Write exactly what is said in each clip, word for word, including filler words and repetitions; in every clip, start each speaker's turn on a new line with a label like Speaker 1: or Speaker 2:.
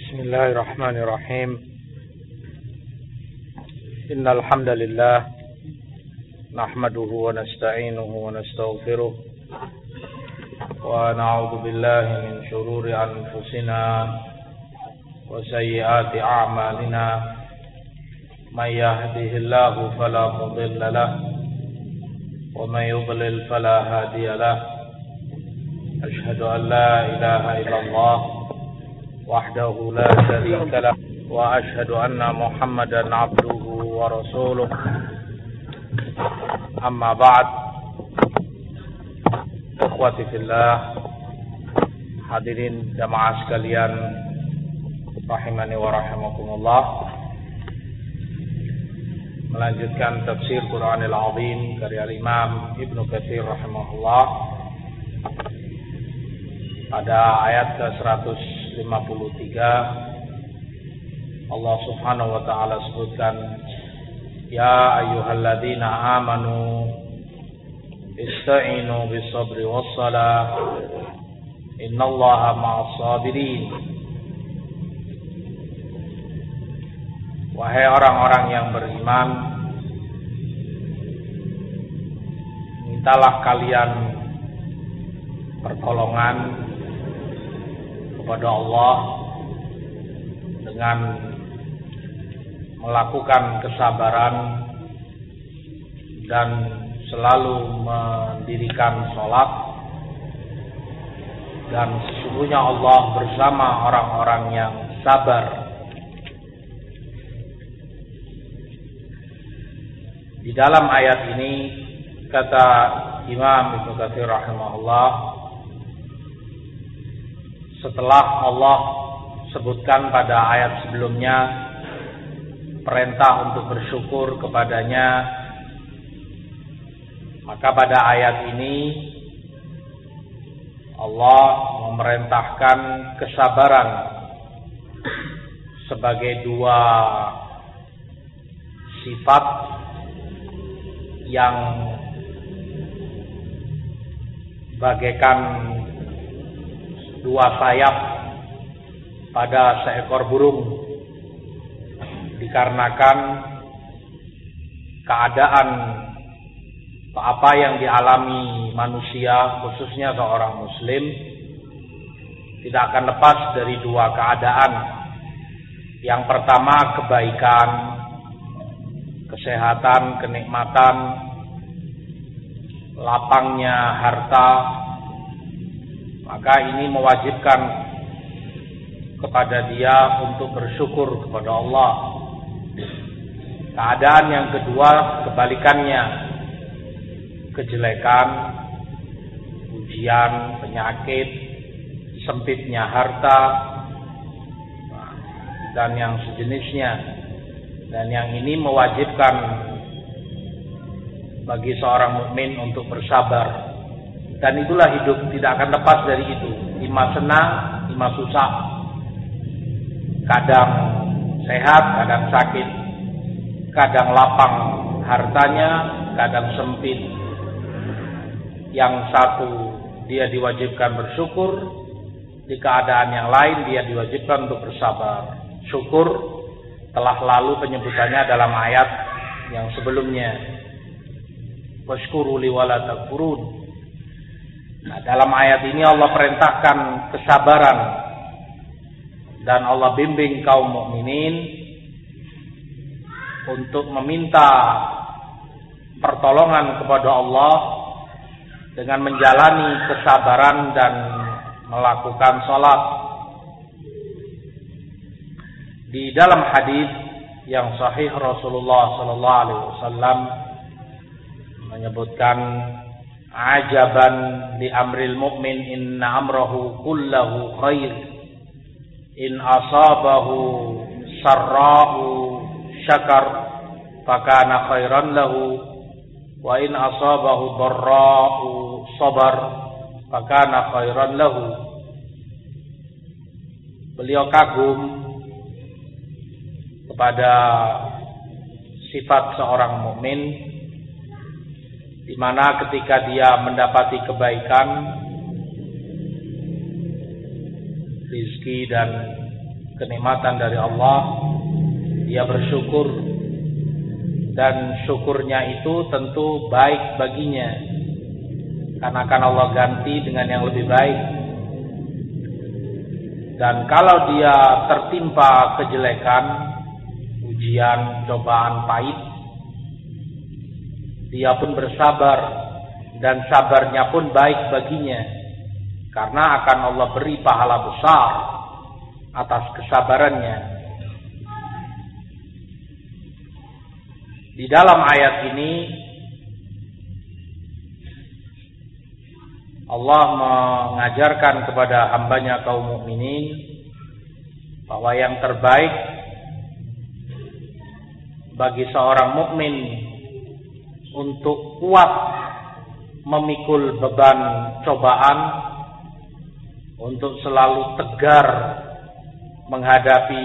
Speaker 1: Bismillahirrahmanirrahim. Innal hamdalillah nahmaduhu wa nasta'inuhu wa nastaghfiruh wa na'udzu billahi min shururi anfusina wa sayyiati a'malina. May yahdihillahu fala mudilla lahu wa may yudlil fala hadiya lahu. Asyhadu an la ilaha illallah wahdahu la syarika lah wa asyhadu anna Muhammadan abduhu wa rasuluh. Amma ba'd. Ikhwati fillah, hadirin jamaah sekalian rahimani wa rahimakumullah. Melanjutkan tafsir Qur'anil Azim karya Imam Ibnu Katsir rahimahullah pada ayat ke seratus lima puluh tiga. Allah Subhanahu wa taala sebutkan, ya ayyuhalladzina amanu ista'inu bis-sabri was-salah innallaha ma'as sabirin. Wahai orang-orang yang beriman, mintalah kalian pertolongan kepada Allah dengan melakukan kesabaran dan selalu mendirikan sholat, dan sesungguhnya Allah bersama orang-orang yang sabar. Di dalam ayat ini kata Imam Ibnu Katsir rahimahullah, setelah Allah sebutkan pada ayat sebelumnya perintah untuk bersyukur kepadanya, maka pada ayat ini Allah memerintahkan kesabaran sebagai dua sifat yang bagaikan dua sayap pada seekor burung, dikarenakan keadaan apa yang dialami manusia, khususnya seorang muslim, tidak akan lepas dari dua keadaan. Yang pertama kebaikan, kesehatan, kenikmatan, lapangnya harta. Maka ini mewajibkan kepada dia untuk bersyukur kepada Allah. Keadaan yang kedua kebalikannya, kejelekan, ujian, penyakit, sempitnya harta, dan yang sejenisnya. Dan yang ini mewajibkan bagi seorang mukmin untuk bersabar. Dan itulah hidup, tidak akan lepas dari itu. Ima senang, ima susah. Kadang sehat, kadang sakit. Kadang lapang hartanya, kadang sempit. Yang satu dia diwajibkan bersyukur, di keadaan yang lain dia diwajibkan untuk bersabar. Syukur telah lalu penyebutannya dalam ayat yang sebelumnya. Washkuru li wala takfurun. Nah, dalam ayat ini Allah perintahkan kesabaran, dan Allah bimbing kaum mukminin untuk meminta pertolongan kepada Allah dengan menjalani kesabaran dan melakukan salat. Di dalam hadis yang sahih Rasulullah sallallahu alaihi wasallam menyebutkan, ajaban li amril mu'min inna amrahu kullahu khair in asabahu sarra'u syakar fakana khairan lahu wa in asabahu dharra'u sabar fakana khairan lahu. Beliau kagum kepada sifat seorang mukmin, di mana ketika dia mendapati kebaikan, rizki dan kenikmatan dari Allah, dia bersyukur, dan syukurnya itu tentu baik baginya, karena akan Allah ganti dengan yang lebih baik. Dan kalau dia tertimpa kejelekan, ujian, cobaan pahit, dia pun bersabar, dan sabarnya pun baik baginya, karena akan Allah beri pahala besar atas kesabarannya. Di dalam ayat ini Allah mengajarkan kepada hambanya kaum mukminin bahwa yang terbaik bagi seorang mukmin untuk kuat memikul beban cobaan, untuk selalu tegar menghadapi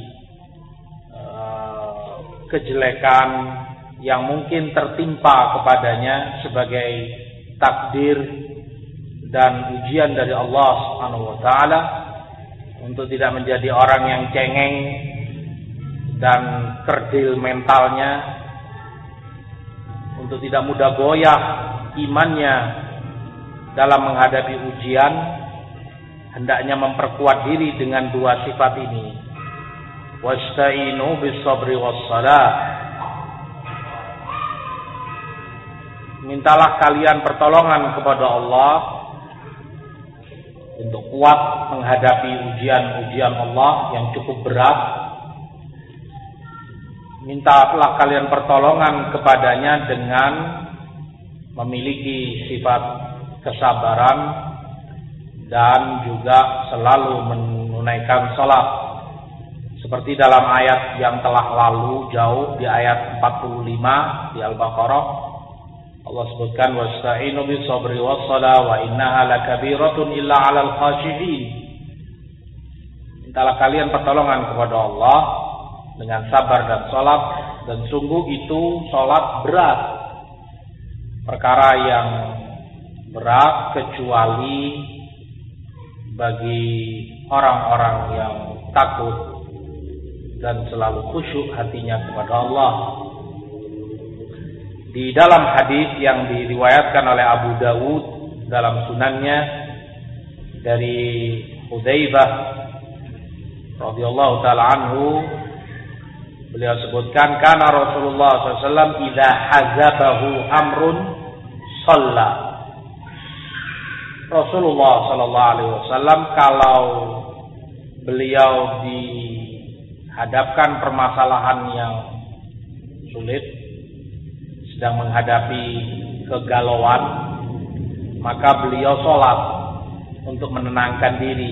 Speaker 1: uh, kejelekan yang mungkin tertimpa kepadanya sebagai takdir dan ujian dari Allah Subhanahu wa taala, untuk tidak menjadi orang yang cengeng dan kerdil mentalnya, untuk tidak mudah goyah imannya dalam menghadapi ujian, hendaknya memperkuat diri dengan dua sifat ini. Wasta'inu bis-sabri was-shalah. Mintalah kalian pertolongan kepada Allah untuk kuat menghadapi ujian-ujian Allah yang cukup berat. Mintalah kalian pertolongan kepadanya dengan memiliki sifat kesabaran dan juga selalu menunaikan salat. Seperti dalam ayat yang telah lalu jauh di ayat empat puluh lima di Al-Baqarah, Allah sebutkan wasta'inu bis-sabri was-shalah wa innaha lakabiratun illa 'alal khashi'in. Mintalah kalian pertolongan kepada Allah dengan sabar dan salat, dan sungguh itu salat berat, perkara yang berat kecuali bagi orang-orang yang takut dan selalu khusyuk hatinya kepada Allah. Di dalam hadis yang diriwayatkan oleh Abu Dawud dalam sunannya dari Hudzaifah radhiyallahu taala anhu, beliau sebutkan kana Rasulullah sallallahu alaihi wasallam idza hazabahu amrun shalla. Rasulullah sallallahu alaihi wasallam kalau beliau dihadapkan permasalahan yang sulit, sedang menghadapi kegalauan, maka beliau sholat untuk menenangkan diri.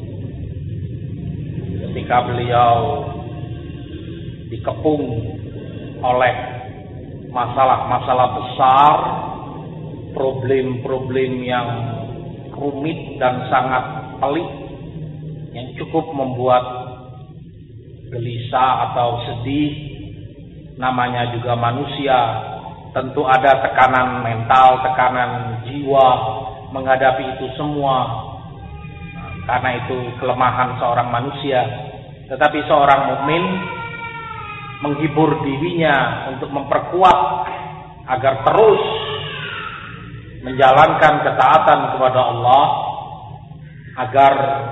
Speaker 1: Ketika beliau dikepung oleh masalah-masalah besar, problem-problem yang rumit dan sangat pelik, yang cukup membuat gelisah atau sedih, namanya juga manusia, tentu ada tekanan mental, tekanan jiwa menghadapi itu semua. Karena itu kelemahan seorang manusia. Tetapi seorang mukmin menghibur dirinya untuk memperkuat agar terus menjalankan ketaatan kepada Allah, agar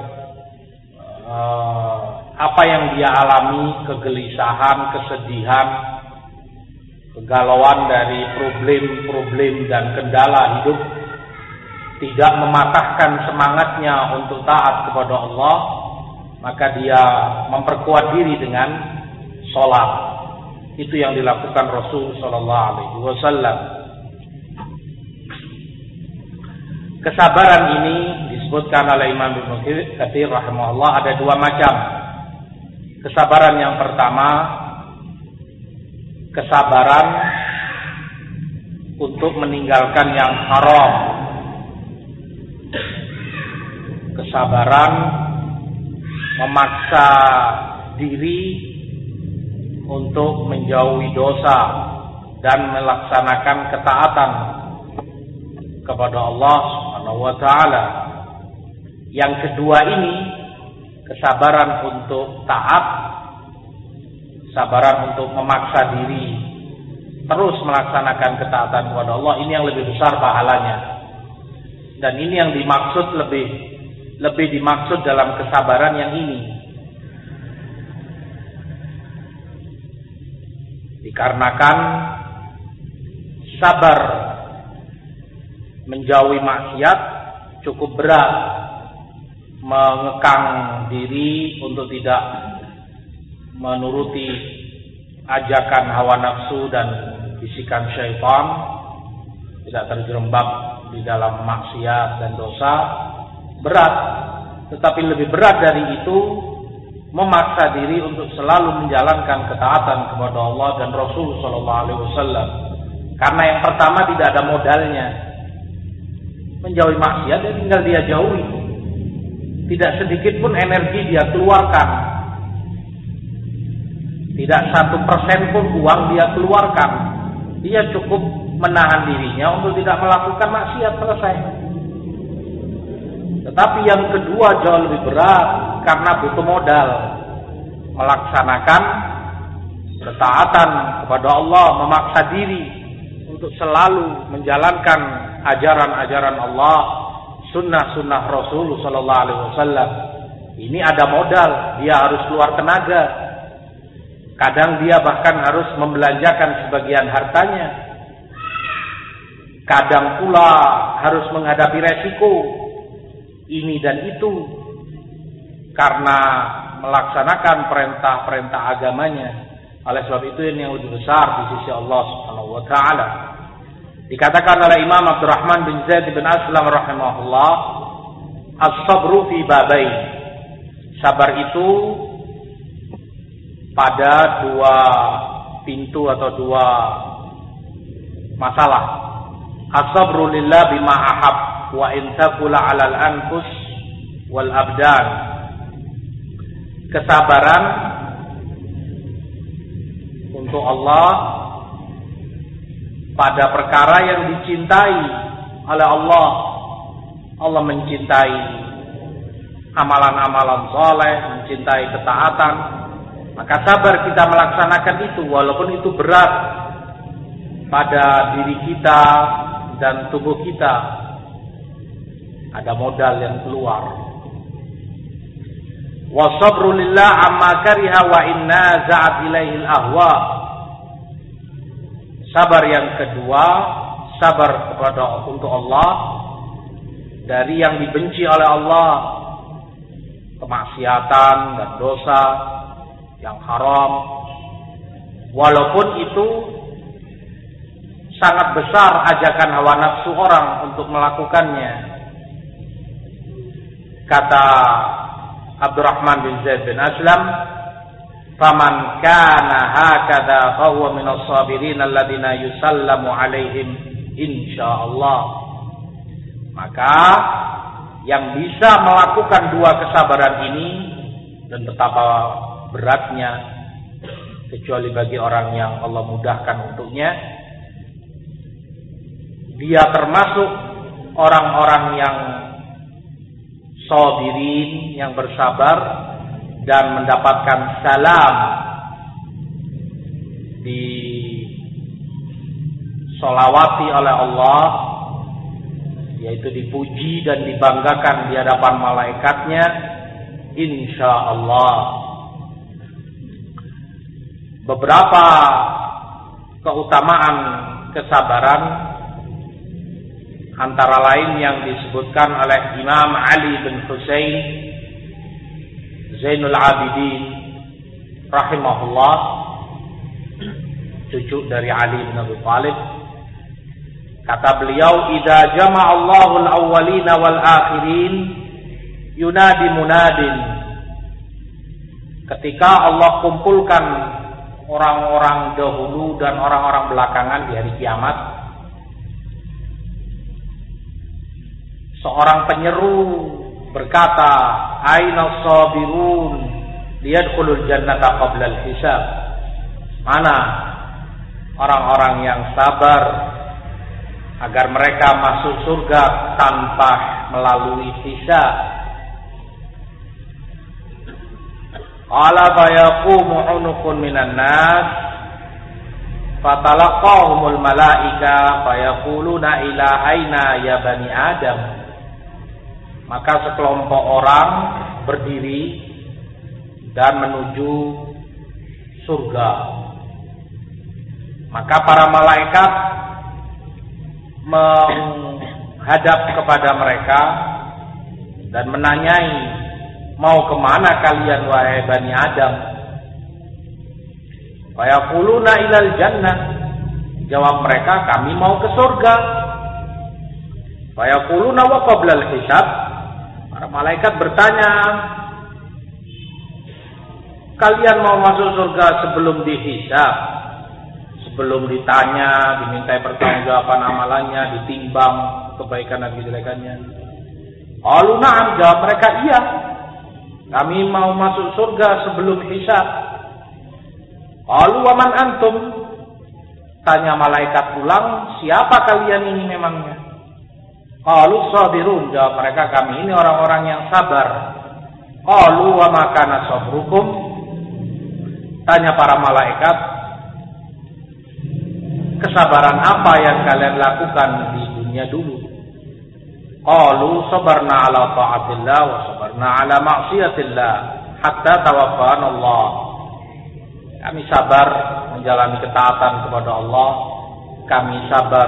Speaker 1: uh, apa yang dia alami, kegelisahan, kesedihan, kegalauan dari problem-problem dan kendala hidup, tidak mematahkan semangatnya untuk taat kepada Allah, maka dia memperkuat diri dengan sholat. Itu yang dilakukan Rasul Sallallahu Alaihi Wasallam. Kesabaran ini disebutkan oleh Imam Ibnu Katsir rahimahullah ada dua macam. Kesabaran yang pertama, kesabaran untuk meninggalkan yang haram, kesabaran memaksa diri untuk menjauhi dosa dan melaksanakan ketaatan kepada Allah Subhanahu wa taala. Yang kedua ini kesabaran untuk taat, kesabaran untuk memaksa diri terus melaksanakan ketaatan kepada Allah, ini yang lebih besar pahalanya. Dan ini yang dimaksud lebih lebih dimaksud dalam kesabaran yang ini. Dikarenakan sabar menjauhi maksiat cukup berat, mengekang diri untuk tidak menuruti ajakan hawa nafsu dan bisikan syaitan, tidak terjerembab di dalam maksiat dan dosa, berat. Tetapi lebih berat dari itu memaksa diri untuk selalu menjalankan ketaatan kepada Allah dan Rasul sallallahu alaihi wasallam. Karena yang pertama tidak ada modalnya. Menjauhi maksiat ya tinggal dia jauhi. Tidak sedikit pun energi dia keluarkan. Tidak satu persen pun uang dia keluarkan. Dia cukup menahan dirinya untuk tidak melakukan maksiat, selesai. Tetapi yang kedua jauh lebih berat karena butuh modal. Melaksanakan ketaatan kepada Allah, memaksa diri untuk selalu menjalankan ajaran-ajaran Allah, sunnah-sunnah Rasul sallallahu alaihi wasallam. Ini ada modal, dia harus keluar tenaga. Kadang dia bahkan harus membelanjakan sebagian hartanya. Kadang pula harus menghadapi resiko ini dan itu karena melaksanakan perintah-perintah agamanya. Oleh sebab itu ini yang lebih besar di sisi Allah Subhanahu wa taala. Dikatakan oleh Imam Abdurrahman bin Zaid bin Aslam rahimahullah, as-sabru fi babain. Sabar itu pada dua pintu atau dua masalah. As-sabru lillah bima ahab wa in taqula 'alal anfus wal abdan. Kesabaran untuk Allah pada perkara yang dicintai oleh Allah. Allah mencintai amalan-amalan saleh, mencintai ketaatan. Maka sabar kita melaksanakan itu walaupun itu berat pada diri kita dan tubuh kita. Ada modal yang keluar. Wasabru lillah amma kariha wa inna za'at ilaihil ahwa. Sabar yang kedua, sabar kepada untuk Allah dari yang dibenci oleh Allah, kemaksiatan dan dosa yang haram, walaupun itu sangat besar ajakan hawa nafsu orang untuk melakukannya. Kata Abdurrahman bin Zaid bin Aslam, faman kana hakadha fahuwa minas sabirin alladziina yusallamu alaihim insyaallah. Maka yang bisa melakukan dua kesabaran ini, dan betapa beratnya kecuali bagi orang yang Allah mudahkan untuknya, dia termasuk orang-orang yang sabirin, yang bersabar dan mendapatkan salam di solawati oleh Allah, yaitu dipuji dan dibanggakan di hadapan malaikatnya, insyaallah. Beberapa keutamaan kesabaran antara lain yang disebutkan oleh Imam Ali bin Husain Zainul Abidin rahimahullah, cucu dari Ali bin Abi Thalib. Kata beliau, idza jama'a Allahu al-awwalina wal akhirin yunadi munadin. Ketika Allah kumpulkan orang-orang dahulu dan orang-orang belakangan di hari kiamat, seorang penyeru berkata, aina sabirun liyadkhulul jannata qabla al-hisab. Mana orang-orang yang sabar agar mereka masuk surga tanpa melalui hisab? Ala fayaqumu unuqun minan nas fatalaqahumul malaika fayaquluna ila aina ya bani Adam. Maka sekelompok orang berdiri dan menuju surga. Maka para malaikat menghadap kepada mereka dan menanyai, mau kemana kalian wahai bani Adam? Fayaquluna ilal jannah. Jawab mereka, kami mau ke surga. Fayaquluna wa qablal hisab. Para malaikat bertanya, kalian mau masuk surga sebelum dihisab, sebelum ditanya, dimintai pertanggungjawaban amalannya, ditimbang kebaikan dan kejelekannya? Qalu na'am, jawab mereka, iya, kami mau masuk surga sebelum hisab. Qalu wa man antum? Tanya malaikat ulang, siapa kalian ini memangnya? Qalu sabirun, jawab mereka, kami ini orang-orang yang sabar. Qalu wa ma kana sabrukum? Tanya para malaikat, kesabaran apa yang kalian lakukan di dunia dulu? Qalu sabarna ala ta'atillah wa sabarna ala ma'siyatillah hatta tawaffana Allah. Kami sabar menjalani ketaatan kepada Allah, kami sabar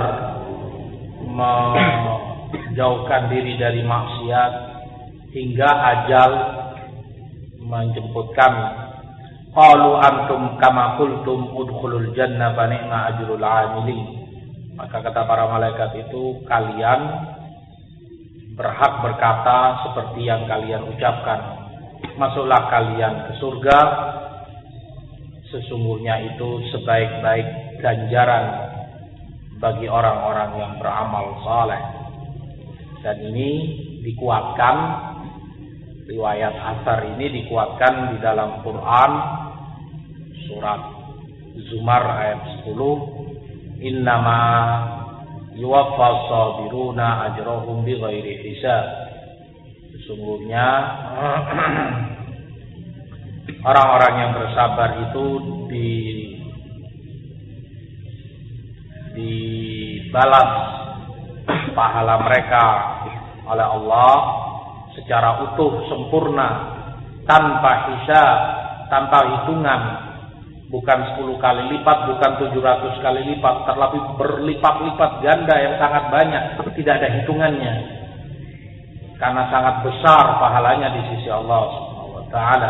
Speaker 1: menjauhkan diri dari maksiat hingga ajal menjemput kami. Qalu antum kama qultum udkhulul jannah fa ni'ma ajrul 'amilin. Maka kata para malaikat itu, kalian berhak berkata seperti yang kalian ucapkan. Masuklah kalian ke surga, sesungguhnya itu sebaik-baik ganjaran bagi orang-orang yang beramal saleh. Dan ini dikuatkan, riwayat asar ini dikuatkan di dalam Quran surat Zumar ayat sepuluh, innama yuwaffas sabiruna ajrahum bighairi hisab. Sesungguhnya orang-orang yang bersabar itu di dibalas pahala mereka oleh Allah secara utuh, sempurna, tanpa hisab, tanpa hitungan. Bukan sepuluh kali lipat, bukan tujuh ratus kali lipat, terlebih berlipat-lipat ganda yang sangat banyak, tidak ada hitungannya. Karena sangat besar pahalanya di sisi Allah subhanahu wa taala.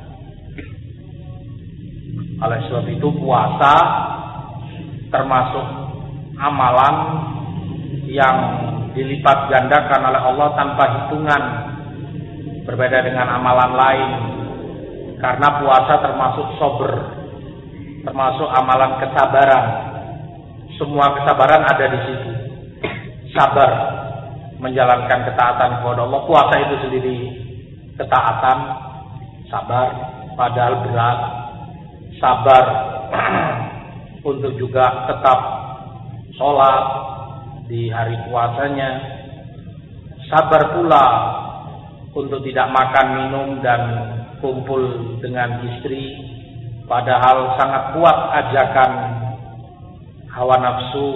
Speaker 1: Oleh sebab itu puasa termasuk amalan yang dilipat gandakan oleh Allah tanpa hitungan, berbeda dengan amalan lain. Karena puasa termasuk sober, termasuk amalan kesabaran. Semua kesabaran ada di situ. Sabar menjalankan ketaatan kepada Allah. Puasa itu sendiri ketaatan, sabar, padahal berat. Sabar untuk juga tetap sholat di hari puasanya. Sabar pula untuk tidak makan, minum, dan kumpul dengan istri, padahal sangat kuat ajakan hawa nafsu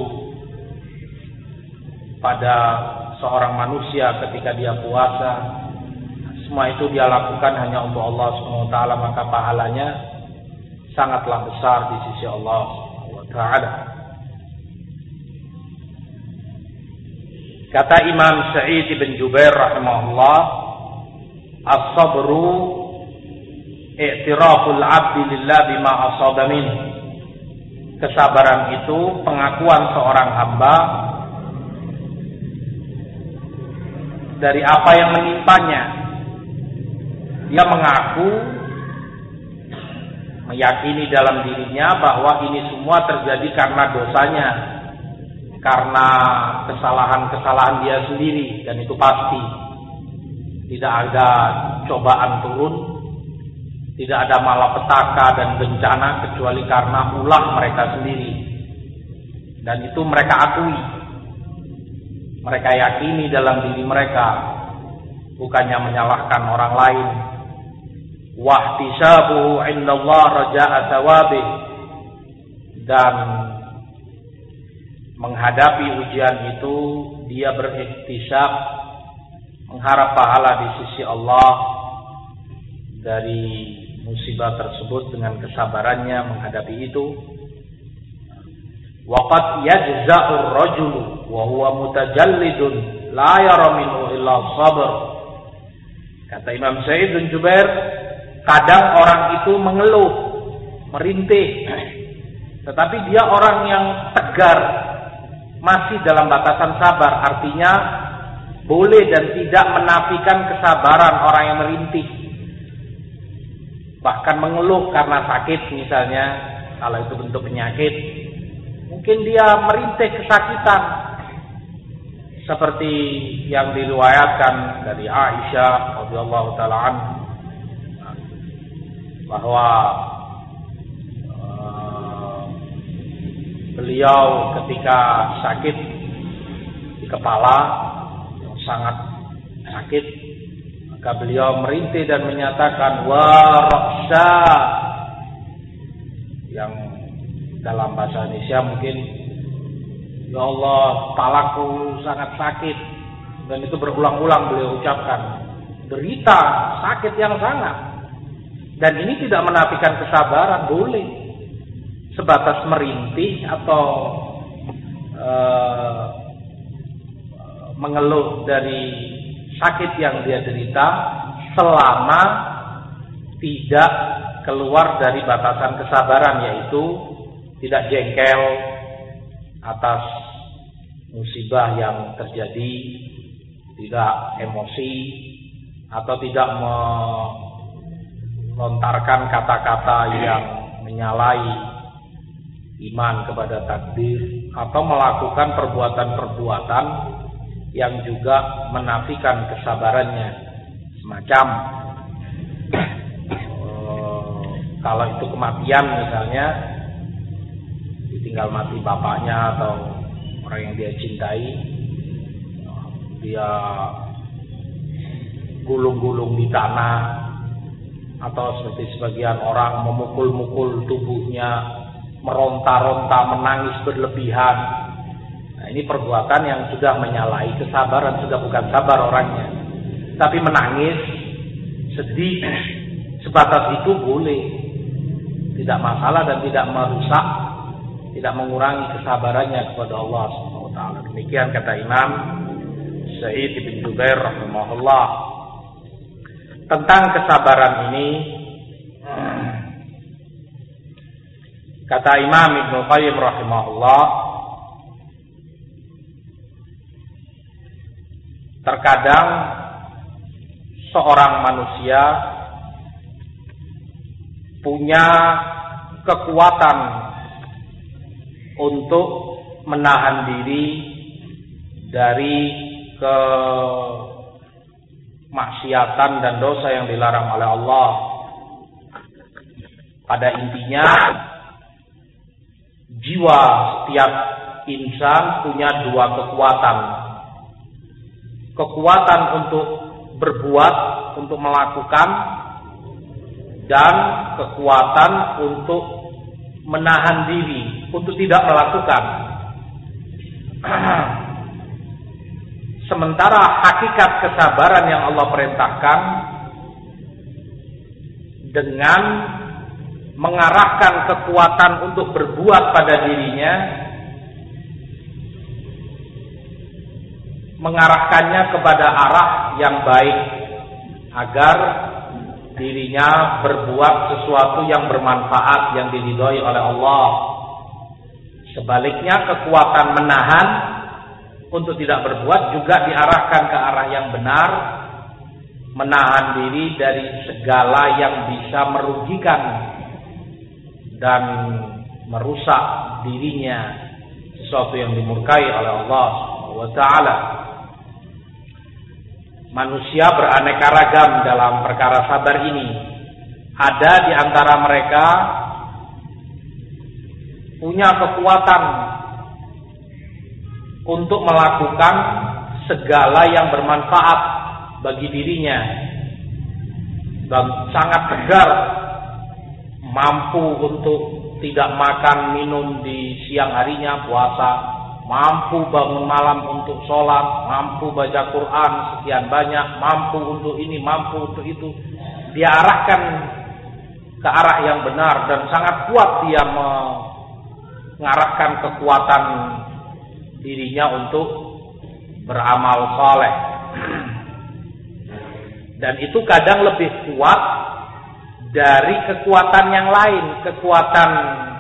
Speaker 1: pada seorang manusia ketika dia puasa. Semua itu dia lakukan hanya untuk Allah subhanahu wa taala, maka pahalanya sangatlah besar di sisi Allah subhanahu wa taala. Kata Imam Sa'id bin Jubair rahimahullah, as-sabru i'tiraful 'abdi lillah bima asaba min. Kesabaran itu pengakuan seorang hamba dari apa yang menimpanya. Dia mengaku, meyakini dalam dirinya bahwa ini semua terjadi karena dosanya, karena kesalahan-kesalahan dia sendiri, dan itu pasti. Tidak ada cobaan turun, tidak ada malapetaka dan bencana kecuali karena ulah mereka sendiri. Dan itu mereka akui, mereka yakini dalam diri mereka, bukannya menyalahkan orang lain. wahtisabuhu indallah raja'a thawabih, dan menghadapi ujian itu dia berikhtisab, mengharap pahala di sisi Allah dari musibah tersebut dengan kesabarannya menghadapi itu. Waqad yajza'u ar-rajulu wa huwa mutajallidun la yara minhu illa sabr. Kata Imam Sa'id bin Jubair, kadang orang itu mengeluh, merintih, tetapi dia orang yang tegar, masih dalam batasan sabar. Artinya boleh dan tidak menafikan kesabaran orang yang merintih, bahkan mengeluh karena sakit misalnya, kalau itu bentuk penyakit. Mungkin dia merintih kesakitan, seperti yang diriwayatkan dari Aisyah radhiyallahu taala anha bahwa uh, beliau ketika sakit di kepala yang sangat sakit, maka beliau merintih dan menyatakan wa ra'sa, yang dalam bahasa Indonesia mungkin ya Allah, kepalaku sangat sakit. Dan itu berulang-ulang beliau ucapkan, derita, sakit yang sangat. Dan ini tidak menafikan kesabaran, boleh. Sebatas merintih atau uh, mengeluh dari sakit yang dia derita, selama tidak keluar dari batasan kesabaran, yaitu tidak jengkel atas musibah yang terjadi, tidak emosi, atau tidak melontarkan kata-kata yang menyalahi iman kepada takdir, atau melakukan perbuatan-perbuatan yang juga menafikan kesabarannya, semacam uh, kalau itu kematian misalnya, ditinggal mati bapaknya atau orang yang dia cintai, dia gulung-gulung di tanah, atau seperti sebagian orang memukul-mukul tubuhnya, meronta-ronta, menangis berlebihan. Nah, ini perbuatan yang sudah menyalahi kesabaran, sudah bukan sabar orangnya. Tapi menangis, sedih, sebatas itu boleh, tidak masalah dan tidak merusak, tidak mengurangi kesabarannya kepada Allah subhanahu wa taala. Demikian kata Imam Sa'id bin Jubair rahimahullah tentang kesabaran ini. Kata Imam Ibnu Qayyim rahimahullah, terkadang seorang manusia punya kekuatan untuk menahan diri dari kemaksiatan dan dosa yang dilarang oleh Allah. Pada intinya, jiwa setiap insan punya dua kekuatan. Kekuatan untuk berbuat, untuk melakukan, dan kekuatan untuk menahan diri, untuk tidak melakukan. Sementara hakikat kesabaran yang Allah perintahkan dengan mengarahkan kekuatan untuk berbuat pada dirinya, mengarahkannya kepada arah yang baik agar dirinya berbuat sesuatu yang bermanfaat, yang diridhoi oleh Allah. Sebaliknya, kekuatan menahan untuk tidak berbuat juga diarahkan ke arah yang benar, menahan diri dari segala yang bisa merugikan dan merusak dirinya, sesuatu yang dimurkai oleh Allah subhanahu wa taala. Manusia beraneka ragam dalam perkara sabar ini. Ada di antara mereka punya kekuatan untuk melakukan segala yang bermanfaat bagi dirinya. dan sangat tegar, mampu untuk tidak makan minum di siang harinya puasa, mampu bangun malam untuk sholat, mampu baca Quran sekian banyak, mampu untuk ini, mampu untuk itu. Dia arahkan ke arah yang benar dan sangat kuat dia mengarahkan kekuatan dirinya untuk beramal saleh. Dan itu kadang lebih kuat dari kekuatan yang lain, kekuatan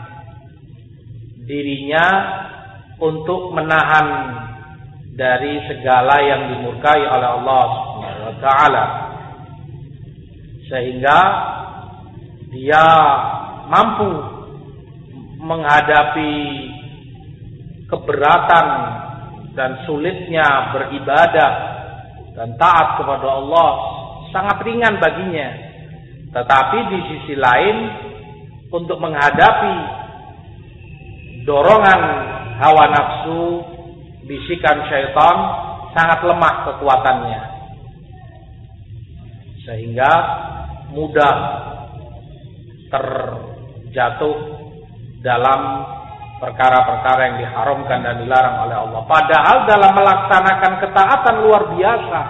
Speaker 1: dirinya untuk menahan dari segala yang dimurkai oleh Allah Subhanahu wa taala. Sehingga dia mampu menghadapi keberatan dan sulitnya beribadah dan taat kepada Allah, sangat ringan baginya. Tetapi di sisi lain, untuk menghadapi dorongan hawa nafsu, bisikan syaitan, sangat lemah kekuatannya. Sehingga mudah terjatuh dalam perkara-perkara yang diharamkan dan dilarang oleh Allah. Padahal dalam melaksanakan ketaatan luar biasa.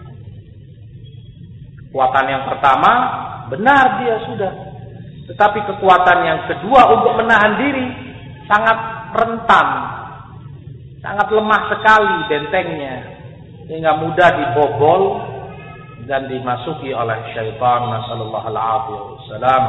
Speaker 1: Kekuatan yang pertama, benar dia sudah. Tetapi kekuatan yang kedua untuk menahan diri sangat rentan, sangat lemah sekali bentengnya, sehingga mudah dibobol dan dimasuki oleh syaitan. Nasallallahu alaihi wasallam.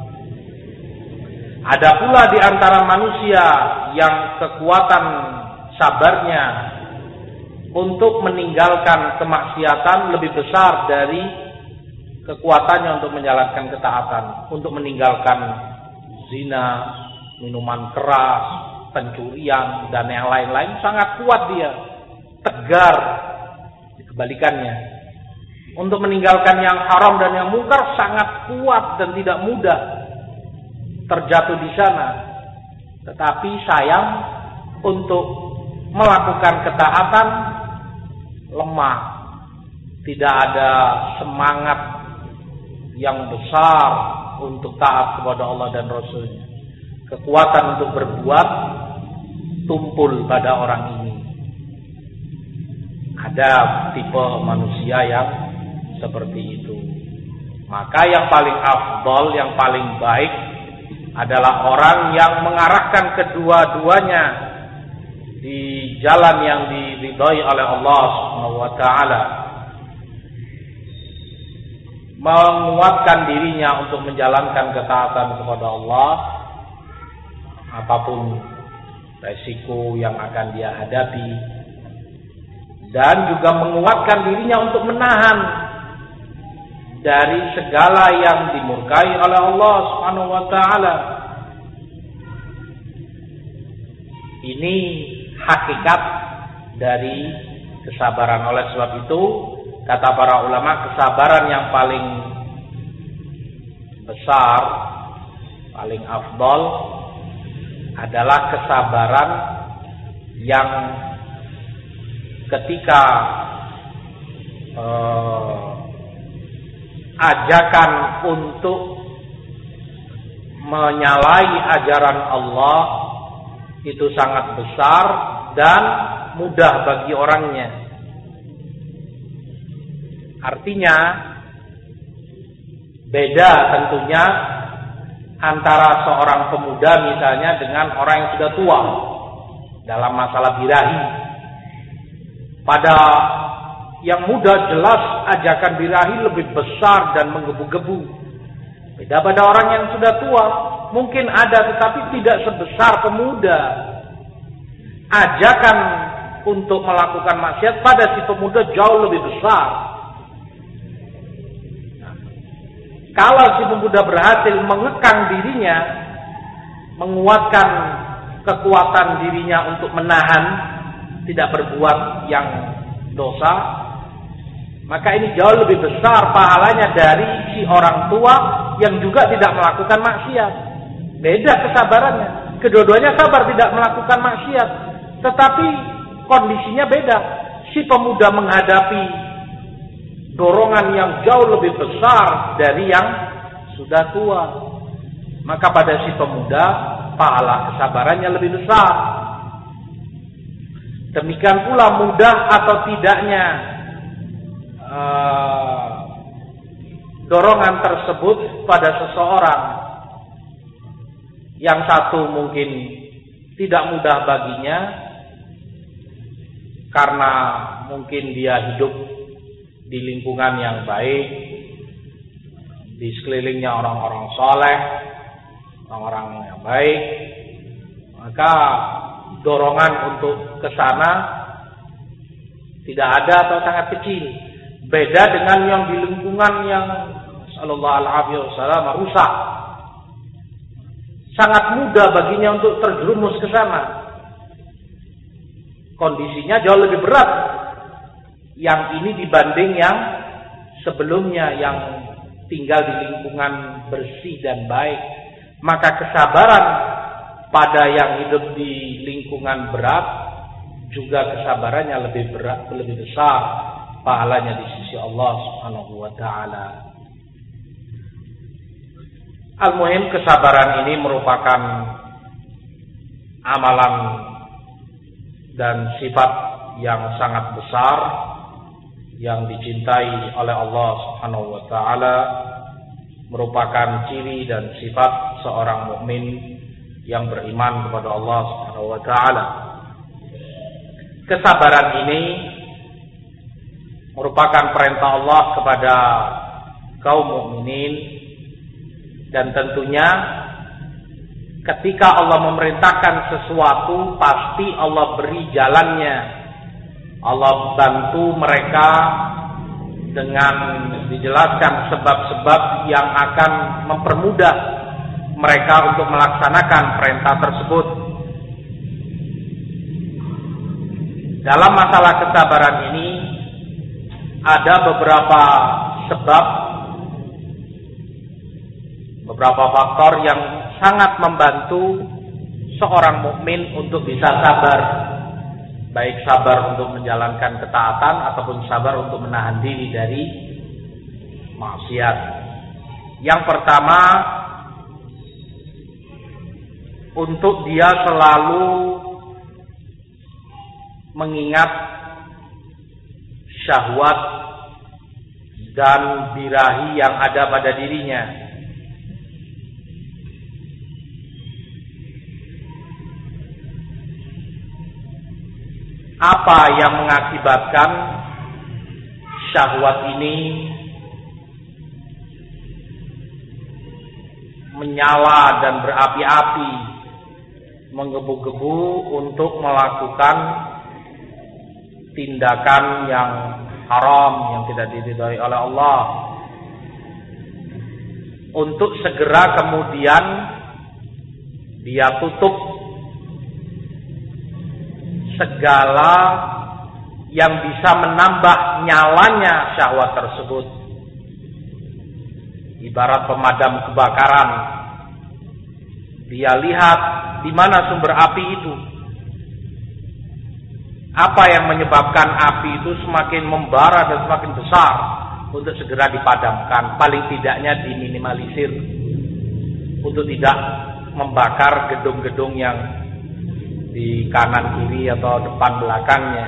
Speaker 1: Ada pula di antara manusia yang kekuatan sabarnya untuk meninggalkan kemaksiatan lebih besar dari kekuatannya untuk menjalankan ketaatan, untuk meninggalkan zina, minuman keras, pencurian, dan yang lain-lain. Sangat kuat dia, tegar. Kebalikannya, untuk meninggalkan yang haram dan yang mungkar sangat kuat dan tidak mudah terjatuh di sana. Tetapi sayang, untuk melakukan ketaatan lemah, tidak ada semangat yang besar untuk taat kepada Allah dan Rasulnya. Kekuatan untuk berbuat tumpul pada orang ini. Ada tipe manusia yang seperti itu. Maka yang paling afdal, yang paling baik adalah orang yang mengarahkan kedua-duanya di jalan yang diridhai oleh Allah Subhanahu wa taala. Menguatkan dirinya untuk menjalankan ketaatan kepada Allah, apapun resiko yang akan dia hadapi, dan juga menguatkan dirinya untuk menahan dari segala yang dimurkai oleh Allah Subhanahu wa taala. Ini hakikat dari kesabaran. Oleh sebab itu, kata para ulama, kesabaran yang paling besar, paling afdal adalah kesabaran yang ketika eh, ajakan untuk menyalahi ajaran Allah itu sangat besar dan mudah bagi orangnya. Artinya beda tentunya antara seorang pemuda misalnya dengan orang yang sudah tua dalam masalah birahi. Pada yang muda jelas ajakan birahi lebih besar dan menggebu-gebu. Beda pada orang yang sudah tua, mungkin ada tetapi tidak sebesar pemuda. Ajakan untuk melakukan maksiat pada si pemuda jauh lebih besar. Kalau si pemuda berhasil mengekang dirinya, menguatkan kekuatan dirinya untuk menahan, tidak berbuat yang dosa, maka ini jauh lebih besar pahalanya dari si orang tua yang juga tidak melakukan maksiat. Beda kesabarannya. Kedua-duanya sabar tidak melakukan maksiat, tetapi kondisinya beda. Si pemuda menghadapi dorongan yang jauh lebih besar dari yang sudah tua. Maka pada si pemuda pahala kesabarannya lebih besar. Demikian pula mudah atau tidaknya uh, dorongan tersebut pada seseorang. Yang satu mungkin tidak mudah baginya karena mungkin dia hidup di lingkungan yang baik, di sekelilingnya orang-orang soleh, orang-orang yang baik, maka dorongan untuk ke sana tidak ada atau sangat kecil. Beda dengan yang di lingkungan yang sallallahu alaihi wasallam rusak. Sangat mudah baginya untuk terjerumus ke sana. Kondisinya jauh lebih berat yang ini dibanding yang sebelumnya yang tinggal di lingkungan bersih dan baik. Maka kesabaran pada yang hidup di lingkungan berat juga kesabarannya lebih berat, lebih besar pahalanya di sisi Allah Subhanahu wa taala. Al-muhim, kesabaran ini merupakan amalan dan sifat yang sangat besar yang dicintai oleh Allah Subhanahu wa taala, merupakan ciri dan sifat seorang mukmin yang beriman kepada Allah Subhanahu wa taala. Kesabaran ini merupakan perintah Allah kepada kaum mukminin, dan tentunya ketika Allah memerintahkan sesuatu pasti Allah beri jalannya. Allah bantu mereka dengan dijelaskan sebab-sebab yang akan mempermudah mereka untuk melaksanakan perintah tersebut. Dalam masalah kesabaran ini ada beberapa sebab, beberapa faktor yang sangat membantu seorang mukmin untuk bisa sabar, baik sabar untuk menjalankan ketaatan ataupun sabar untuk menahan diri dari maksiat. Yang pertama, untuk dia selalu mengingat syahwat dan birahi yang ada pada dirinya. Apa yang mengakibatkan syahwat ini menyala dan berapi-api, menggebu-gebu untuk melakukan tindakan yang haram, yang tidak diridhai oleh Allah, untuk segera kemudian dia tutup segala yang bisa menambah nyalanya syahwat tersebut. Ibarat pemadam kebakaran, dia lihat di mana sumber api itu, apa yang menyebabkan api itu semakin membara dan semakin besar, untuk segera dipadamkan, paling tidaknya diminimalisir, untuk tidak membakar gedung-gedung yang di kanan kiri atau depan belakangnya.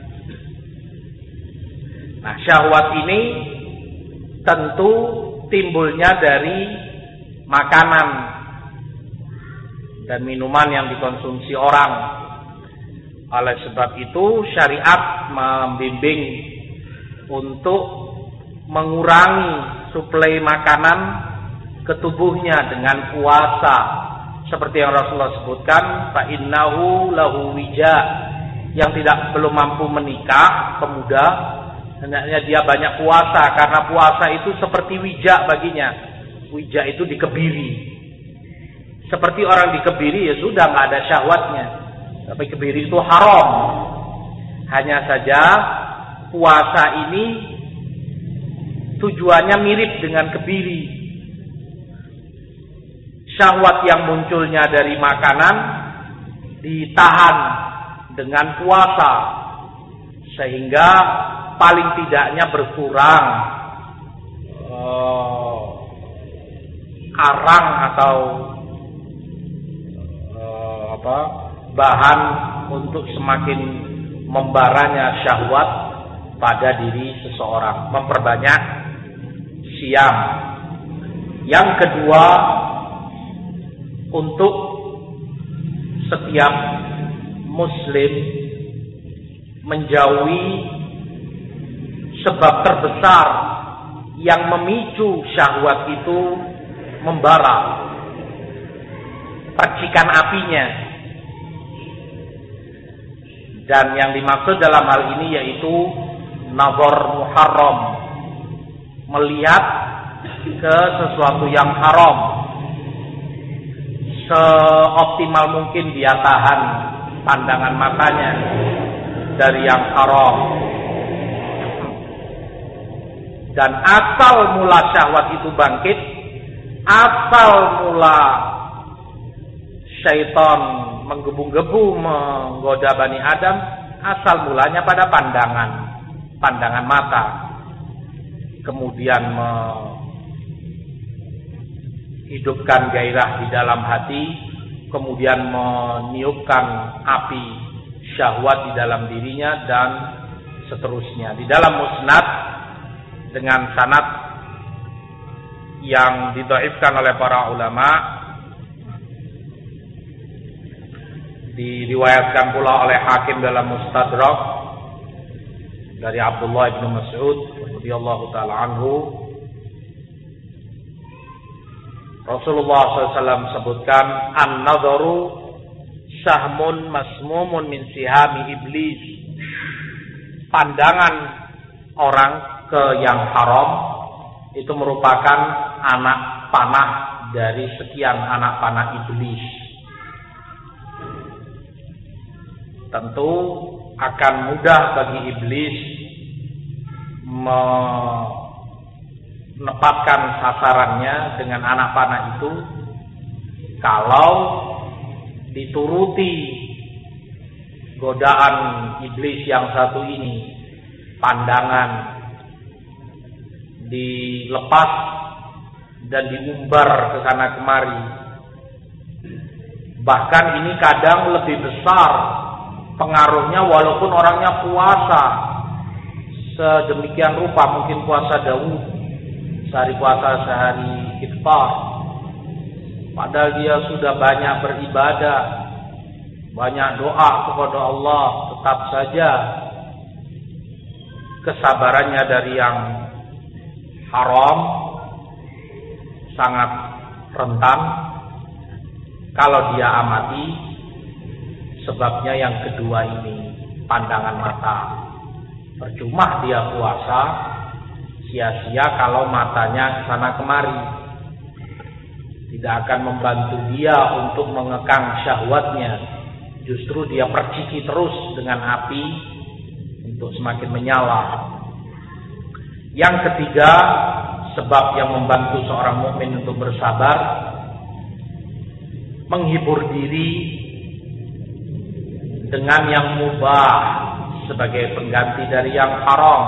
Speaker 1: Nah, syahwat ini tentu timbulnya dari makanan dan minuman yang dikonsumsi orang. Oleh sebab itu syariat membimbing untuk mengurangi suplai makanan ke tubuhnya dengan puasa. Seperti yang Rasulullah sebutkan, fa innahu lahu wija, yang tidak belum mampu menikah, pemuda, hendaknya dia banyak puasa, karena puasa itu seperti wija baginya. Wija itu dikebiri. Seperti orang dikebiri, ya sudah nggak ada syahwatnya. Tapi kebiri itu haram. Hanya saja puasa ini tujuannya mirip dengan kebiri. Syahwat yang munculnya dari makanan ditahan dengan puasa, sehingga paling tidaknya berkurang uh, arang atau uh, apa bahan untuk semakin membaranya syahwat pada diri seseorang, memperbanyak siam. Yang kedua, untuk setiap muslim menjauhi sebab terbesar yang memicu syahwat itu membara, percikan apinya. Dan yang dimaksud dalam hal ini yaitu nazar muharram, melihat ke sesuatu yang haram. Seoptimal mungkin dia tahan pandangan matanya dari yang haram. Dan asal mula syahwat itu bangkit, asal mula syaitan menggebu-gebu menggoda Bani Adam, asal mulanya pada pandangan, pandangan mata. Kemudian menghidupkan gairah di dalam hati, kemudian meniupkan api syahwat di dalam dirinya, dan seterusnya. Di dalam musnad dengan sanad yang didhaifkan oleh para ulama, diriwayatkan pula oleh Hakim dalam Mustadrak dari Abdullah bin Mas'ud radhiyallahu taala anhu, Rasulullah shallallahu alaihi wasallam sebutkan, an-nadharu sahmun masmumun min sihami iblis. Pandangan orang ke yang haram itu merupakan anak panah dari sekian anak panah iblis. Tentu akan mudah bagi iblis menempatkan sasarannya dengan anak panah itu kalau dituruti godaan iblis yang satu ini, pandangan dilepas dan diumbar ke sana kemari. Bahkan ini kadang lebih besar pengaruhnya walaupun orangnya puasa sedemikian rupa, mungkin puasa Daud, sehari puasa sehari iftar, padahal dia sudah banyak beribadah, banyak doa kepada Allah, tetap saja kesabarannya dari yang haram sangat rentan. Kalau dia amati, sebabnya yang kedua ini, pandangan mata. Percuma dia puasa, sia-sia kalau matanya sana kemari. Tidak akan membantu dia untuk mengekang syahwatnya. Justru dia perciki terus dengan api untuk semakin menyala. Yang ketiga, sebab yang membantu seorang mukmin untuk bersabar, menghibur diri dengan yang mubah sebagai pengganti dari yang haram.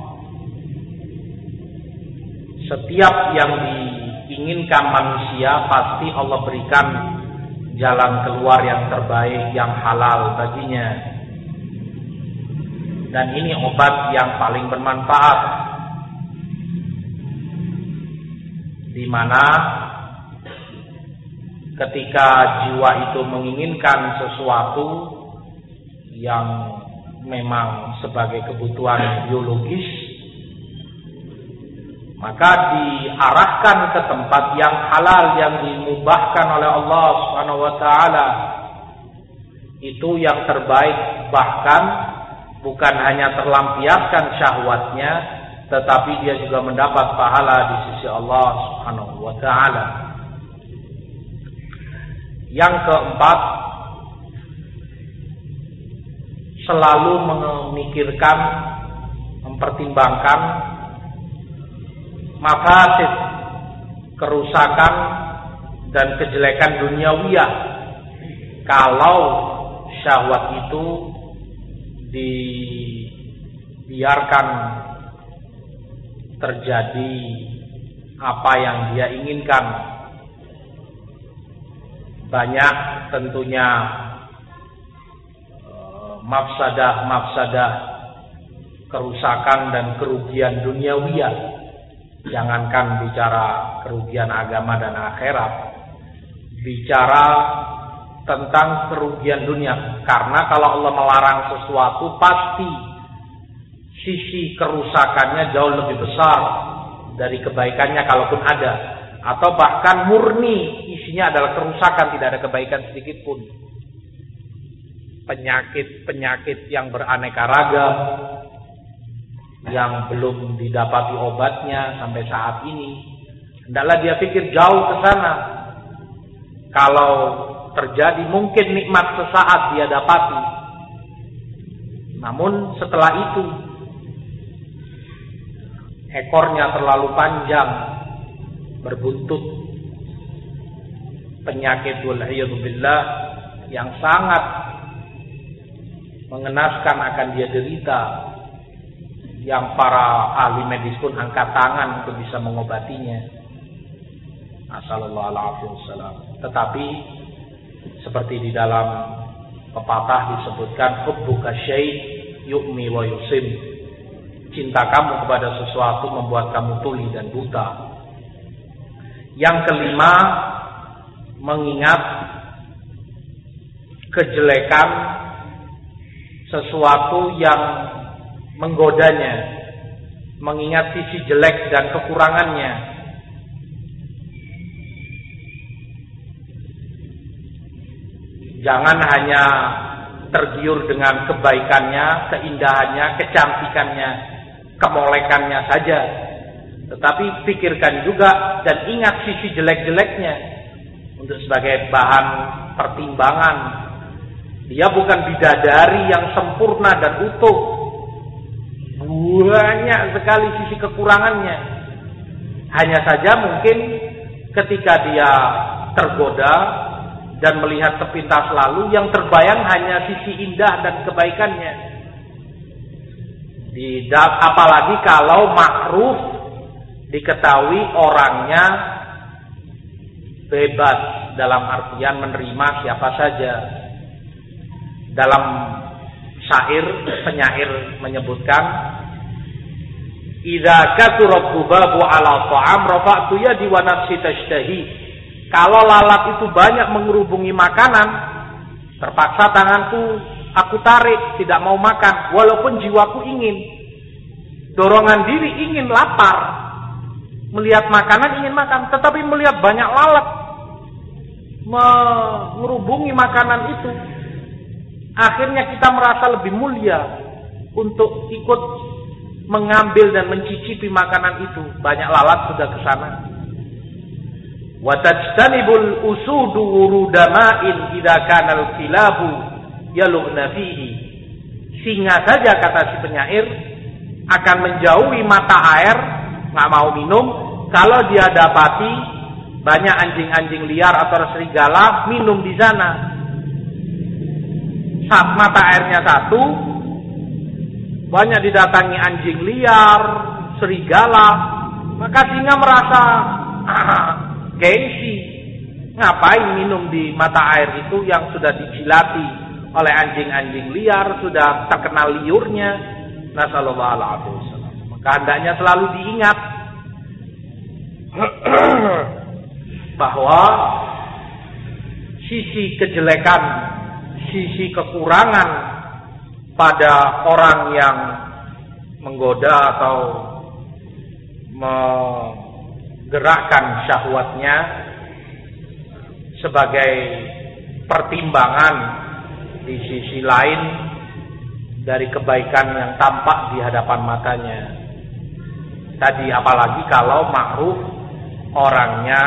Speaker 1: Setiap yang diinginkan manusia pasti Allah berikan jalan keluar yang terbaik, yang halal baginya. Dan ini obat yang paling bermanfaat, di mana ketika jiwa itu menginginkan sesuatu yang memang sebagai kebutuhan biologis, maka diarahkan ke tempat yang halal, yang dimubahkan oleh Allah Subhanahu wa taala. Itu yang terbaik, bahkan bukan hanya terlampiaskan syahwatnya, tetapi dia juga mendapat pahala di sisi Allah Subhanahu wa taala. Yang keempat, selalu memikirkan, mempertimbangkan mafasid, kerusakan dan kejelekan duniawiyah kalau syahwat itu biarkan terjadi apa yang dia inginkan. Banyak tentunya mafsadah-mafsadah, kerusakan dan kerugian duniawiyah. Jangankan bicara kerugian agama dan akhirat, bicara tentang kerugian dunia. Karena kalau Allah melarang sesuatu, pasti sisi kerusakannya jauh lebih besar dari kebaikannya kalaupun ada. Atau bahkan murni isinya adalah kerusakan, tidak ada kebaikan sedikit pun. Penyakit-penyakit yang beraneka ragam, yang belum didapati obatnya sampai saat ini, hendaklah dia pikir jauh ke sana. Kalau terjadi mungkin nikmat sesaat dia dapati, namun setelah itu ekornya terlalu panjang, berbuntut, penyakit wal'iyadzubillah yang sangat mengenaskan akan dia derita, yang para ahli medis pun angkat tangan untuk bisa mengobatinya. Assalamualaikum warahmatullahi wabarakatuh. Tetapi seperti di dalam pepatah disebutkan, hubbuka syai' yu'mi wa yusim. Cinta kamu kepada sesuatu membuat kamu tuli dan buta. Yang kelima, mengingat kejelekan sesuatu yang menggodanya, mengingat sisi jelek dan kekurangannya. Jangan hanya tergiur dengan kebaikannya, keindahannya, kecantikannya, kemolekannya saja, tetapi pikirkan juga dan ingat sisi jelek-jeleknya untuk sebagai bahan pertimbangan. Dia bukan bidadari yang sempurna dan utuh. Banyak sekali sisi kekurangannya. Hanya saja mungkin ketika dia tergoda dan melihat sepintas lalu, yang terbayang hanya sisi indah dan kebaikannya. Apalagi kalau makruf diketahui orangnya bebas, dalam artian menerima siapa saja. Dalam syair, penyair menyebutkan, idza kathura dhubabu ala ta'am rafa'tu yadi wa nafsi tashtahi. Kalau lalat itu banyak mengerubungi makanan, terpaksa tanganku aku tarik, tidak mau makan, walaupun jiwaku ingin. Dorongan diri ingin lapar, melihat makanan ingin makan, tetapi melihat banyak lalat mengerubungi makanan itu, akhirnya kita merasa lebih mulia untuk ikut mengambil dan mencicipi makanan itu. Banyak lalat sudah ke sana. Wa tajtanibul usudu wurudama'in idza kana al-kilabu yalughna fihi. Singa saja, kata si penyair, akan menjauhi mata air, enggak mau minum kalau dia dapati banyak anjing-anjing liar atau serigala minum di sana. Saat mata airnya satu, banyak didatangi anjing liar, serigala, maka singa merasa ah, gengsi. Ngapain minum di mata air itu yang sudah dijilati oleh anjing-anjing liar, sudah terkenal liurnya. Nasallallahu alaihi wasallam. Maka hendaknya selalu diingat bahwa sisi kejelekan, sisi kekurangan pada orang yang menggoda atau menggerakkan syahwatnya sebagai pertimbangan di sisi lain dari kebaikan yang tampak di hadapan matanya. Tadi apalagi kalau ma'ruf orangnya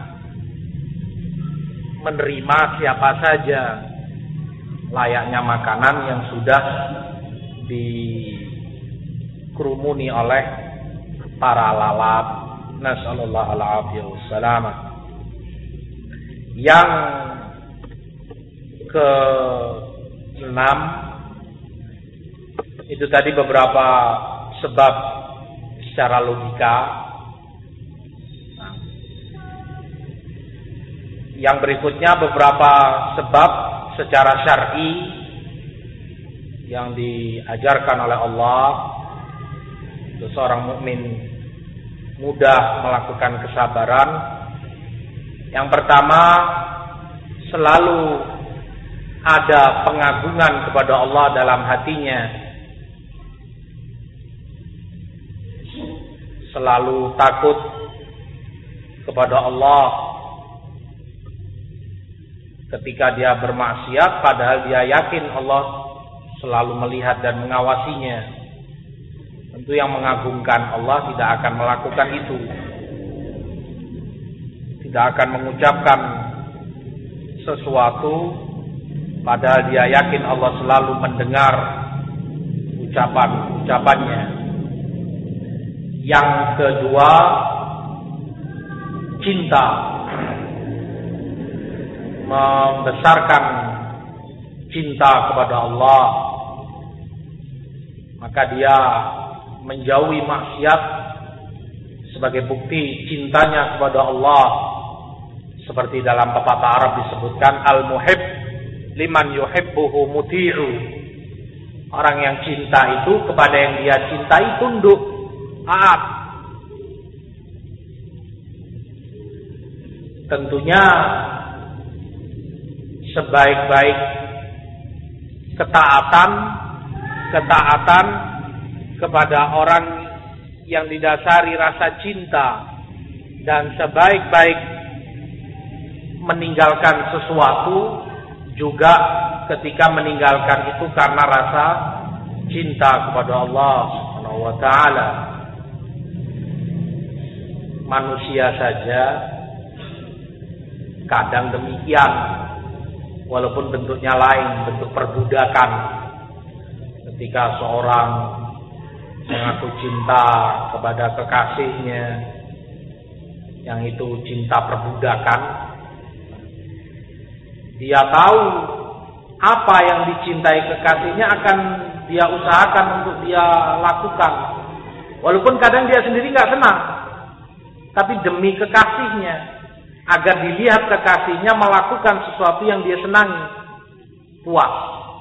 Speaker 1: menerima siapa saja, layaknya makanan yang sudah dikerumuni oleh para lalat. Nasallallahu alaihi wasallam. Yang ke enam, Itu tadi beberapa sebab secara logika. Nah, yang berikutnya beberapa sebab secara syar'i yang diajarkan oleh Allah untuk seorang mukmin mudah melakukan kesabaran. Yang pertama, selalu ada pengagungan kepada Allah dalam hatinya. Selalu takut kepada Allah ketika dia bermaksiat, padahal dia yakin Allah selalu melihat dan mengawasinya. Tentu yang mengagungkan Allah tidak akan melakukan itu, tidak akan mengucapkan sesuatu padahal dia yakin Allah selalu mendengar ucapan-ucapannya. Yang kedua, cinta, membesarkan cinta kepada Allah, maka dia menjauhi maksiat sebagai bukti cintanya kepada Allah. Seperti dalam pepatah Arab disebutkan, al-muhib liman yuhibbuhu muti'u. Orang yang cinta itu kepada yang dia cintai tunduk, taat. Tentunya sebaik-baik ketaatan ketaatan kepada orang yang didasari rasa cinta, dan sebaik-baik meninggalkan sesuatu juga ketika meninggalkan itu karena rasa cinta kepada Allah Subhanahu wa taala. Manusia saja kadang demikian, walaupun bentuknya lain, bentuk perbudakan. Ketika seorang mengaku cinta kepada kekasihnya, yang itu cinta perbudakan, dia tahu apa yang dicintai kekasihnya akan dia usahakan untuk dia lakukan, walaupun kadang dia sendiri nggak senang, tapi demi kekasihnya, agar dilihat kekasihnya melakukan sesuatu yang dia senangi, puas,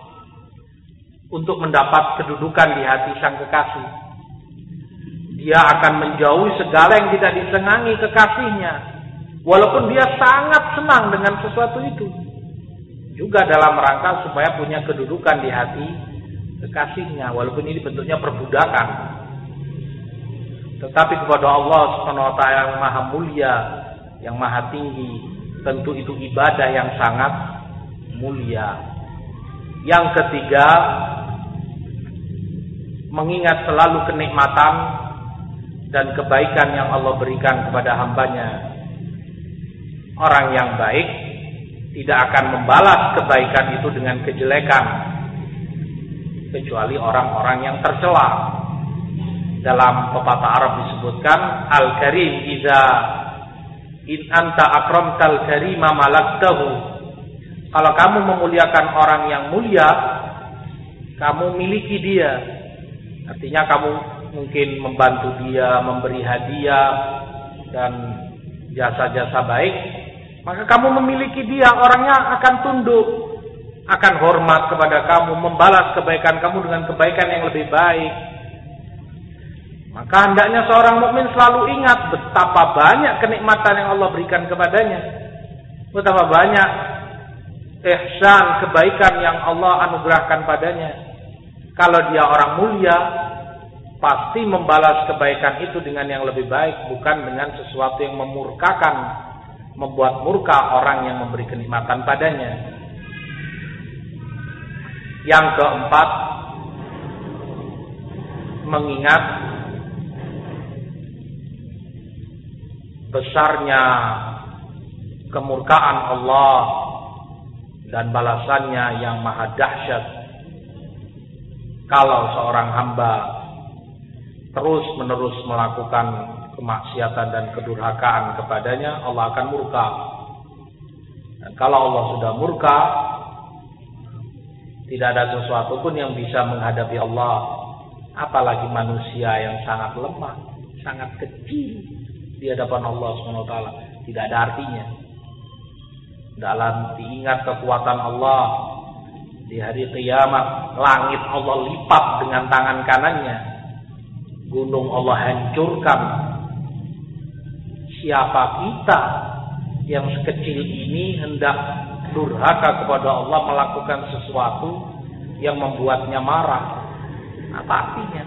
Speaker 1: untuk mendapat kedudukan di hati sang kekasih. Dia akan menjauhi segala yang tidak disenangi kekasihnya, walaupun dia sangat senang dengan sesuatu itu, juga dalam rangka supaya punya kedudukan di hati kekasihnya, walaupun ini bentuknya perbudakan. Tetapi kepada Allah Subhanahu wa taala yang maha mulia, yang maha tinggi, tentu itu ibadah yang sangat mulia. Yang ketiga, mengingat selalu kenikmatan dan kebaikan yang Allah berikan kepada hambanya. Orang yang baik tidak akan membalas kebaikan itu dengan kejelekan, kecuali orang-orang yang tercela. Dalam pepatah Arab disebutkan, al-karim iza in anta akramtal karima malaktahu. Kalau kamu memuliakan orang yang mulia, kamu miliki dia. Artinya kamu mungkin membantu dia, memberi hadiah dan jasa-jasa baik, maka kamu memiliki dia. Orangnya akan tunduk, akan hormat kepada kamu, membalas kebaikan kamu dengan kebaikan yang lebih baik. Maka hendaknya seorang mukmin selalu ingat betapa banyak kenikmatan yang Allah berikan kepadanya, betapa banyak ihsan, kebaikan yang Allah anugerahkan padanya. Kalau dia orang mulia, pasti membalas kebaikan itu dengan yang lebih baik, bukan dengan sesuatu yang memurkakan, membuat murka orang yang memberi kenikmatan padanya. Yang keempat, mengingat besarnya kemurkaan Allah dan balasannya yang maha dahsyat. Kalau seorang hamba terus menerus melakukan kemaksiatan dan kedurhakaan kepadanya, Allah akan murka. Dan kalau Allah sudah murka, tidak ada sesuatu pun yang bisa menghadapi Allah. apalagi manusia yang sangat lemah, sangat kecil di hadapan Allah subhanahu wa taala, tidak ada artinya. Dalam diingat kekuatan Allah di hari kiamat, langit Allah lipat dengan tangan kanannya, gunung Allah hancurkan. Siapa kita yang sekecil ini hendak durhaka kepada Allah, melakukan sesuatu yang membuatnya marah? Apa artinya?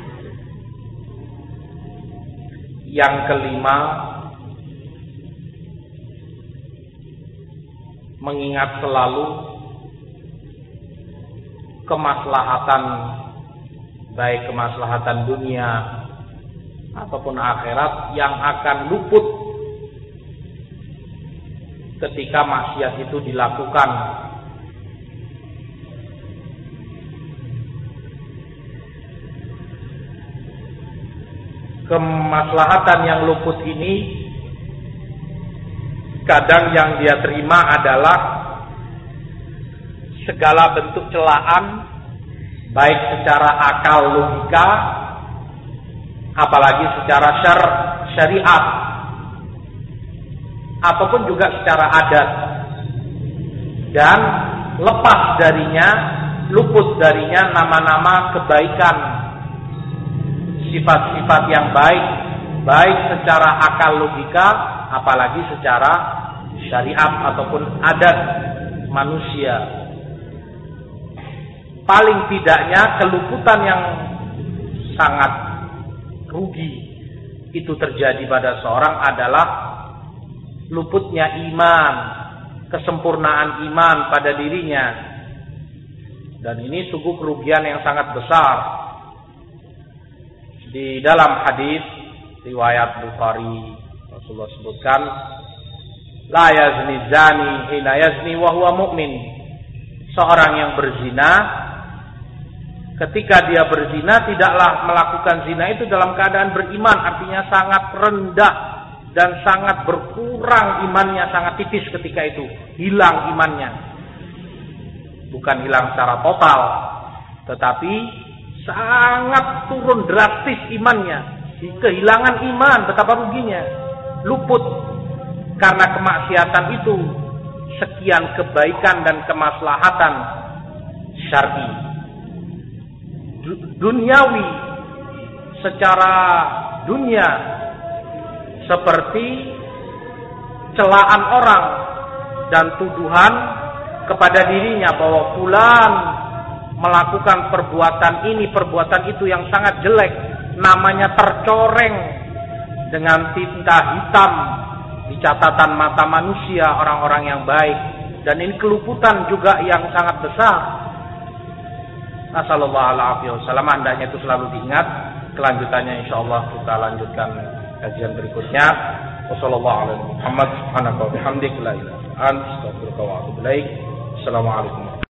Speaker 1: Yang kelima, mengingat selalu kemaslahatan, baik kemaslahatan dunia ataupun akhirat, yang akan luput ketika maksiat itu dilakukan. Kemaslahatan yang luput ini kadang yang dia terima adalah segala bentuk celaan, baik secara akal logika, apalagi secara syar syariat, ataupun juga secara adat, dan lepas darinya, luput darinya nama-nama kebaikan, sifat-sifat yang baik, baik secara akal logika, apalagi secara syariat ataupun adat manusia. Paling tidaknya keluputan yang sangat rugi itu terjadi pada seorang adalah luputnya iman, kesempurnaan iman pada dirinya. Dan ini sungguh kerugian yang sangat besar. Di dalam hadis riwayat Bukhari, Rasulullah sebutkan, la yazni zani hina yazni wa huwa mu'min. Seorang yang berzina, ketika dia berzina tidaklah melakukan zina itu dalam keadaan beriman, artinya sangat rendah dan sangat berkurang imannya, sangat tipis ketika itu, hilang imannya. Bukan hilang secara total, tetapi sangat turun drastis imannya, kehilangan iman, betapa ruginya, luput karena kemaksiatan itu sekian kebaikan dan kemaslahatan syar'i. Duniawi, secara dunia, seperti celaan orang dan tuduhan kepada dirinya bahwa fulan melakukan perbuatan ini, perbuatan itu yang sangat jelek, namanya tercoreng dengan tinta hitam di catatan mata manusia orang-orang yang baik, dan ini keluputan juga yang sangat besar. Nasallallahu alaihi wasallam, hendaknya itu selalu diingat. Kelanjutannya insyaallah kita lanjutkan kajian berikutnya. Wassallallahu alaihi Muhammad subhanahu wa bihamdihi la ilaha illa anta astaghfiruka wa atubu ilaik. Assalamualaikum.